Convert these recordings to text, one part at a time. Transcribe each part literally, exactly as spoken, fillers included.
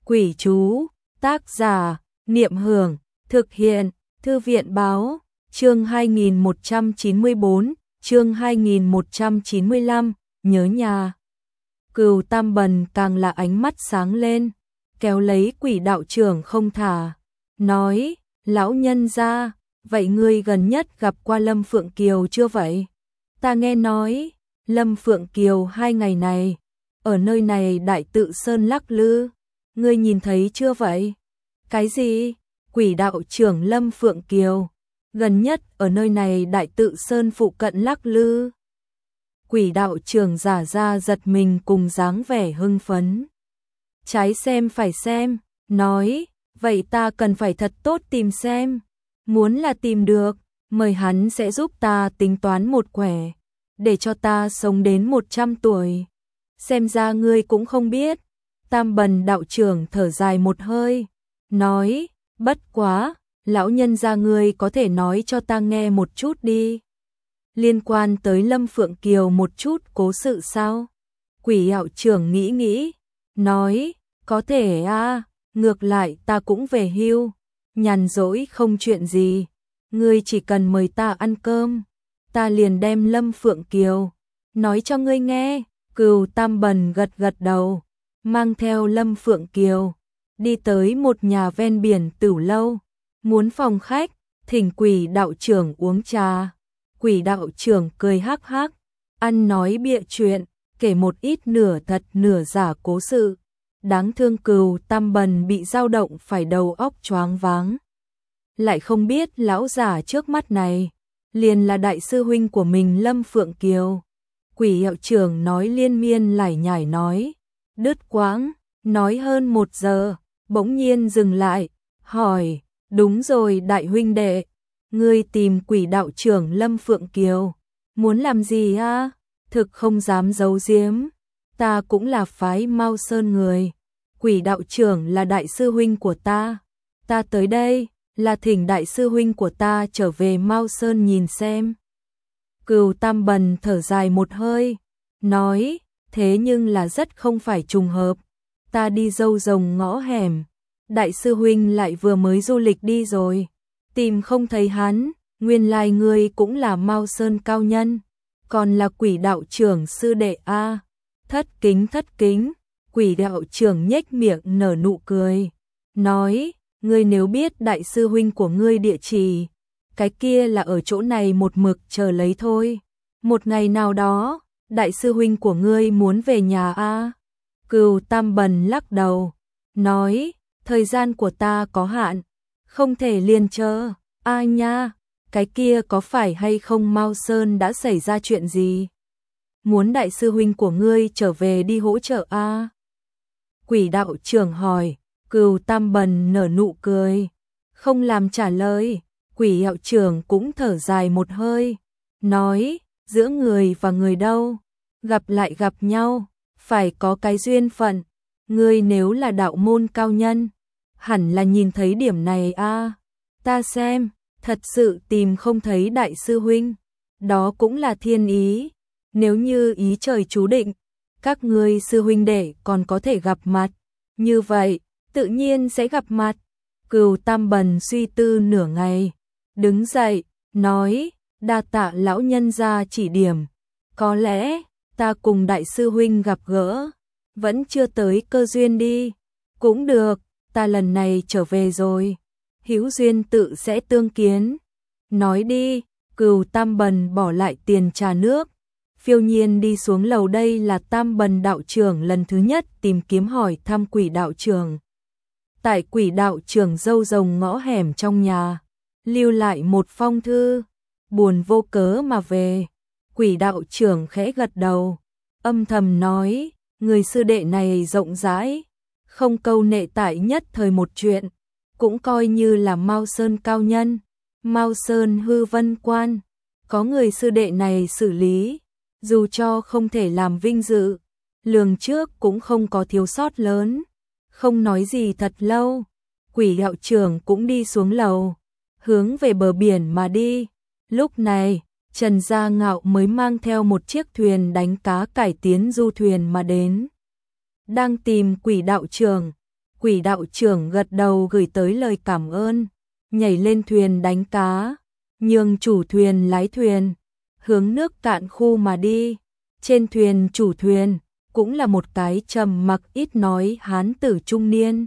Quỷ chú, tác giả, Niệm Hưởng, thực hiện, Thư viện báo, chương hai nghìn một trăm chín mươi bốn, chương hai nghìn một trăm chín mươi lăm, nhớ nhà. Cừu Tam Bần càng là ánh mắt sáng lên, kéo lấy Quỷ đạo trưởng không thả, nói, lão nhân gia, vậy ngươi gần nhất gặp qua Lâm Phượng Kiều chưa vậy? Ta nghe nói, Lâm Phượng Kiều hai ngày này, ở nơi này Đại Tự Sơn lắc lư, ngươi nhìn thấy chưa vậy? Cái gì? Quỷ đạo trưởng Lâm Phượng Kiều, gần nhất ở nơi này Đại Tự Sơn phụ cận lắc lư. Quỷ đạo trưởng giả ra giật mình cùng dáng vẻ hưng phấn. Trái xem phải xem, nói, vậy ta cần phải thật tốt tìm xem. Muốn là tìm được, mời hắn sẽ giúp ta tính toán một quẻ, để cho ta sống đến một trăm tuổi. Xem ra ngươi cũng không biết. Tam Bần đạo trưởng thở dài một hơi, nói, bất quá, lão nhân gia ngươi có thể nói cho ta nghe một chút đi. Liên quan tới Lâm Phượng Kiều một chút cố sự sao? Quỷ đạo trưởng nghĩ nghĩ, nói, có thể a, ngược lại ta cũng về hưu, nhàn rỗi không chuyện gì, ngươi chỉ cần mời ta ăn cơm, ta liền đem Lâm Phượng Kiều nói cho ngươi nghe. Cừu Tam Bần gật gật đầu, mang theo Lâm Phượng Kiều đi tới một nhà ven biển tửu lâu, muốn phòng khách, thỉnh Quỷ đạo trưởng uống trà. Quỷ đạo trưởng cười hắc hắc, ăn nói bịa chuyện, kể một ít nửa thật nửa giả cố sự. Đáng thương Cừu Tam Bần bị dao động phải đầu óc choáng váng. Lại không biết lão giả trước mắt này liền là đại sư huynh của mình Lâm Phượng Kiều. Quỷ đạo trưởng nói liên miên lải nhải nói, đứt quãng, nói hơn một giờ, bỗng nhiên dừng lại, hỏi, đúng rồi đại huynh đệ, ngươi tìm Quỷ đạo trưởng Lâm Phượng Kiều, muốn làm gì a? Thực không dám giấu giếm, ta cũng là phái Mao Sơn người, Quỷ đạo trưởng là đại sư huynh của ta, ta tới đây là thỉnh đại sư huynh của ta trở về Mao Sơn nhìn xem. Cừu Tam Bần thở dài một hơi, nói, thế nhưng là rất không phải trùng hợp, ta đi dâu rồng ngõ hẻm, đại sư huynh lại vừa mới du lịch đi rồi, tìm không thấy hắn, nguyên lai ngươi cũng là Mao Sơn cao nhân, còn là Quỷ đạo trưởng sư đệ a. Thất kính thất kính, Quỷ đạo trưởng nhếch miệng nở nụ cười, nói, ngươi nếu biết đại sư huynh của ngươi địa chỉ, cái kia là ở chỗ này một mực chờ lấy thôi. Một ngày nào đó, đại sư huynh của ngươi muốn về nhà a. Cừu Tam Bần lắc đầu, nói, thời gian của ta có hạn, không thể liền chờ. A nha, cái kia có phải hay không Mao Sơn đã xảy ra chuyện gì? Muốn đại sư huynh của ngươi trở về đi hỗ trợ a? Quỷ đạo trưởng hỏi. Cừu Tam Bần nở nụ cười, không làm trả lời. Quỷ đạo trưởng cũng thở dài một hơi, nói, giữa người và người đâu, gặp lại gặp nhau, phải có cái duyên phận, ngươi nếu là đạo môn cao nhân, hẳn là nhìn thấy điểm này a. Ta xem, thật sự tìm không thấy đại sư huynh, đó cũng là thiên ý, nếu như ý trời chú định, các ngươi sư huynh đệ còn có thể gặp mặt, như vậy, tự nhiên sẽ gặp mặt. Cừu Tam Bần suy tư nửa ngày, đứng dậy, nói, đa tạ lão nhân gia chỉ điểm, có lẽ, ta cùng đại sư huynh gặp gỡ, vẫn chưa tới cơ duyên đi, cũng được, ta lần này trở về rồi, hữu duyên tự sẽ tương kiến, nói đi. Cừu Tam Bần bỏ lại tiền trà nước, phiêu nhiên đi xuống lầu. Đây là Tam Bần đạo trưởng lần thứ nhất tìm kiếm hỏi thăm Quỷ đạo trưởng. Tại Quỷ đạo trưởng dâu rồng ngõ hẻm trong nhà, lưu lại một phong thư, buồn vô cớ mà về. Quỷ đạo trưởng khẽ gật đầu, âm thầm nói, người sư đệ này rộng rãi, không câu nệ tại nhất thời một chuyện, cũng coi như là Mao Sơn cao nhân, Mao Sơn hư vân quan, có người sư đệ này xử lý, dù cho không thể làm vinh dự, lường trước cũng không có thiếu sót lớn. Không nói gì thật lâu, Quỷ đạo trưởng cũng đi xuống lầu, hướng về bờ biển mà đi. Lúc này, Trần Gia Ngạo mới mang theo một chiếc thuyền đánh cá cải tiến du thuyền mà đến. Đang tìm Quỷ đạo trưởng, Quỷ đạo trưởng gật đầu gửi tới lời cảm ơn, nhảy lên thuyền đánh cá, nhường chủ thuyền lái thuyền, hướng nước cạn khu mà đi. Trên thuyền chủ thuyền cũng là một cái trầm mặc ít nói hán tử trung niên.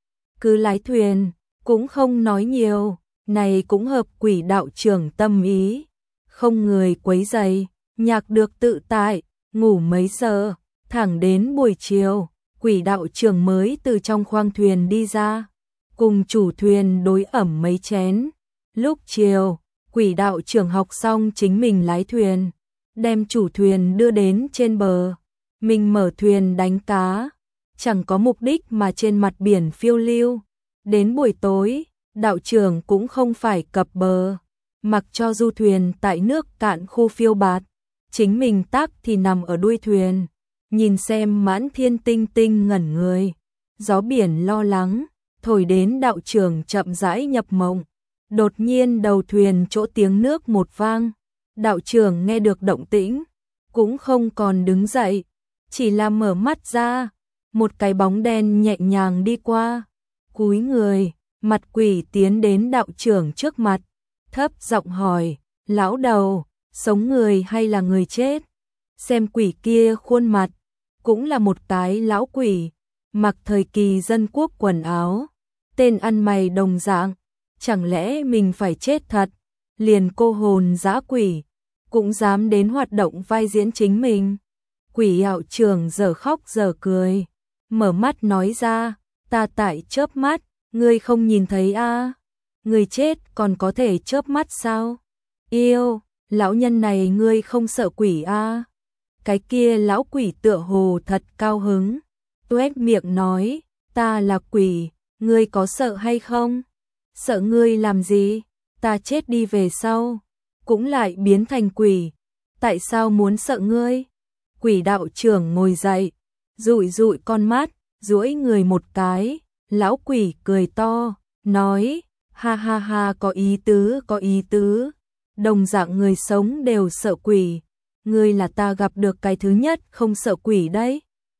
Cứ lái thuyền, cũng không nói nhiều, này cũng hợp quỷ đạo trưởng tâm ý. Không người quấy rầy, nhạc được tự tại, ngủ mấy giờ, thẳng đến buổi chiều, quỷ đạo trưởng mới từ trong khoang thuyền đi ra, cùng chủ thuyền đối ẩm mấy chén. Lúc chiều, quỷ đạo trưởng học xong chính mình lái thuyền, đem chủ thuyền đưa đến trên bờ, mình mở thuyền đánh cá, chẳng có mục đích mà trên mặt biển phiêu lưu. Đến buổi tối, đạo trưởng cũng không phải cập bờ, mặc cho du thuyền tại nước cạn khu phiêu bạt, chính mình tác thì nằm ở đuôi thuyền, nhìn xem mãn thiên tinh tinh ngẩn người. Gió biển lo lắng, thổi đến đạo trưởng chậm rãi nhập mộng. Đột nhiên đầu thuyền chỗ tiếng nước một vang, đạo trưởng nghe được động tĩnh, cũng không còn đứng dậy, chỉ là mở mắt ra, một cái bóng đen nhẹ nhàng đi qua, cúi người, mặt quỷ tiến đến đạo trưởng trước mặt, thấp giọng hỏi, lão đầu, sống người hay là người chết? Xem quỷ kia khuôn mặt, cũng là một cái lão quỷ, mặc thời kỳ dân quốc quần áo, tên ăn mày đồng dạng, chẳng lẽ mình phải chết thật? Liền cô hồn dã quỷ, cũng dám đến hoạt động vai diễn chính mình. Quỷ đạo trưởng giờ khóc giờ cười, mở mắt nói ra, ta tại chớp mắt, ngươi không nhìn thấy a? À? Người chết còn có thể chớp mắt sao? Yêu, lão nhân này ngươi không sợ quỷ a? À? Cái kia lão quỷ tựa hồ thật cao hứng, tuét miệng nói, ta là quỷ, ngươi có sợ hay không? Sợ ngươi làm gì? Ta chết đi về sau, cũng lại biến thành quỷ, tại sao muốn sợ ngươi? Quỷ đạo trưởng ngồi dậy, dụi dụi con mắt, duỗi người một cái, lão quỷ cười to, nói, ha ha ha, có ý tứ, có ý tứ, đồng dạng người sống đều sợ quỷ, ngươi là ta gặp được cái thứ nhất không sợ quỷ đấy.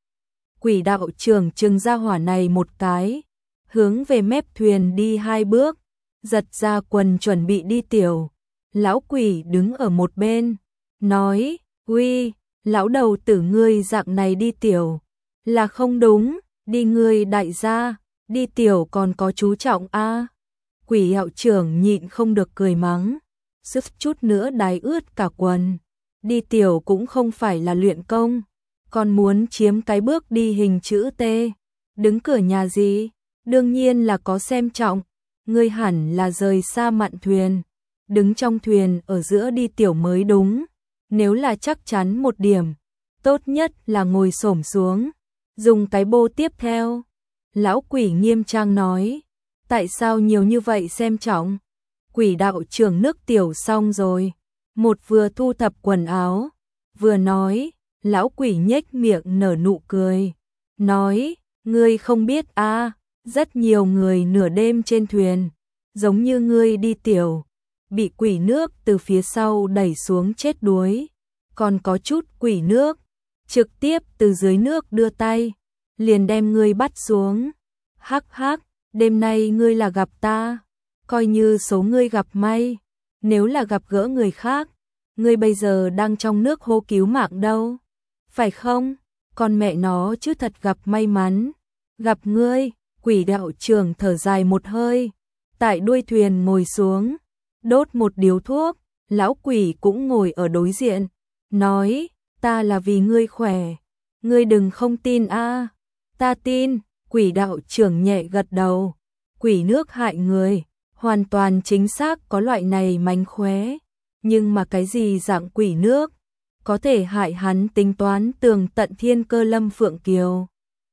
Quỷ đạo trưởng trừng ra hỏa này một cái, hướng về mép thuyền đi hai bước, giật ra quần chuẩn bị đi tiểu. Lão quỷ đứng ở một bên, nói, uy, lão đầu tử ngươi dạng này đi tiểu, là không đúng, đi ngươi đại gia, đi tiểu còn có chú trọng a. À. Quỷ đạo trưởng nhịn không được cười mắng, sức chút nữa đái ướt cả quần, đi tiểu cũng không phải là luyện công, còn muốn chiếm cái bước đi hình chữ T, đứng cửa nhà gì, đương nhiên là có xem trọng, ngươi hẳn là rời xa mạn thuyền, đứng trong thuyền ở giữa đi tiểu mới đúng, nếu là chắc chắn một điểm, tốt nhất là ngồi xổm xuống, dùng cái bô tiếp theo. Lão quỷ nghiêm trang nói, tại sao nhiều như vậy xem trọng? Quỷ đạo trưởng nước tiểu xong rồi, một vừa thu thập quần áo, vừa nói, lão quỷ nhếch miệng nở nụ cười, nói, ngươi không biết a, à, rất nhiều người nửa đêm trên thuyền, giống như ngươi đi tiểu, bị quỷ nước từ phía sau đẩy xuống chết đuối, còn có chút quỷ nước, trực tiếp từ dưới nước đưa tay, liền đem ngươi bắt xuống. Hắc hắc, đêm nay ngươi là gặp ta, coi như số ngươi gặp may, nếu là gặp gỡ người khác, ngươi bây giờ đang trong nước hô cứu mạng đâu, phải không? Con mẹ nó chứ thật gặp may mắn, gặp ngươi. Quỷ đạo trưởng thở dài một hơi, tại đuôi thuyền ngồi xuống, đốt một điếu thuốc, lão quỷ cũng ngồi ở đối diện, nói, ta là vì ngươi khỏe, ngươi đừng không tin a. À. Ta tin. Quỷ đạo trưởng nhẹ gật đầu, quỷ nước hại người, hoàn toàn chính xác có loại này mánh khóe, nhưng mà cái gì dạng quỷ nước, có thể hại hắn tính toán tường tận thiên cơ lâm phượng kiều.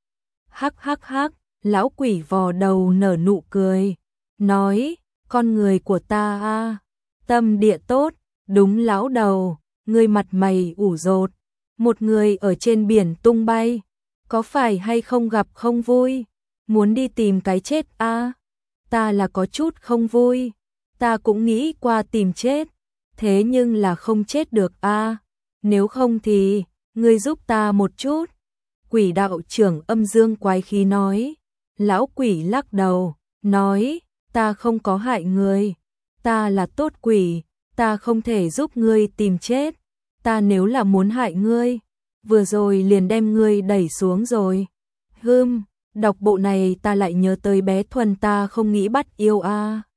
Hắc hắc hắc, lão quỷ vò đầu nở nụ cười, nói, con người của ta a, tâm địa tốt, đúng lão đầu, ngươi mặt mày ủ rột, một người ở trên biển tung bay, có phải hay không gặp không vui, muốn đi tìm cái chết a? À? Ta là có chút không vui, ta cũng nghĩ qua tìm chết, thế nhưng là không chết được a. À? Nếu không thì, ngươi giúp ta một chút. Quỷ đạo trưởng âm dương quái khí nói, Lão quỷ lắc đầu, nói, ta không có hại ngươi, ta là tốt quỷ, ta không thể giúp ngươi tìm chết, ta nếu là muốn hại ngươi, vừa rồi liền đem ngươi đẩy xuống rồi. Hừm, đọc bộ này ta lại nhớ tới bé Thuần ta không nghĩ bắt yêu a.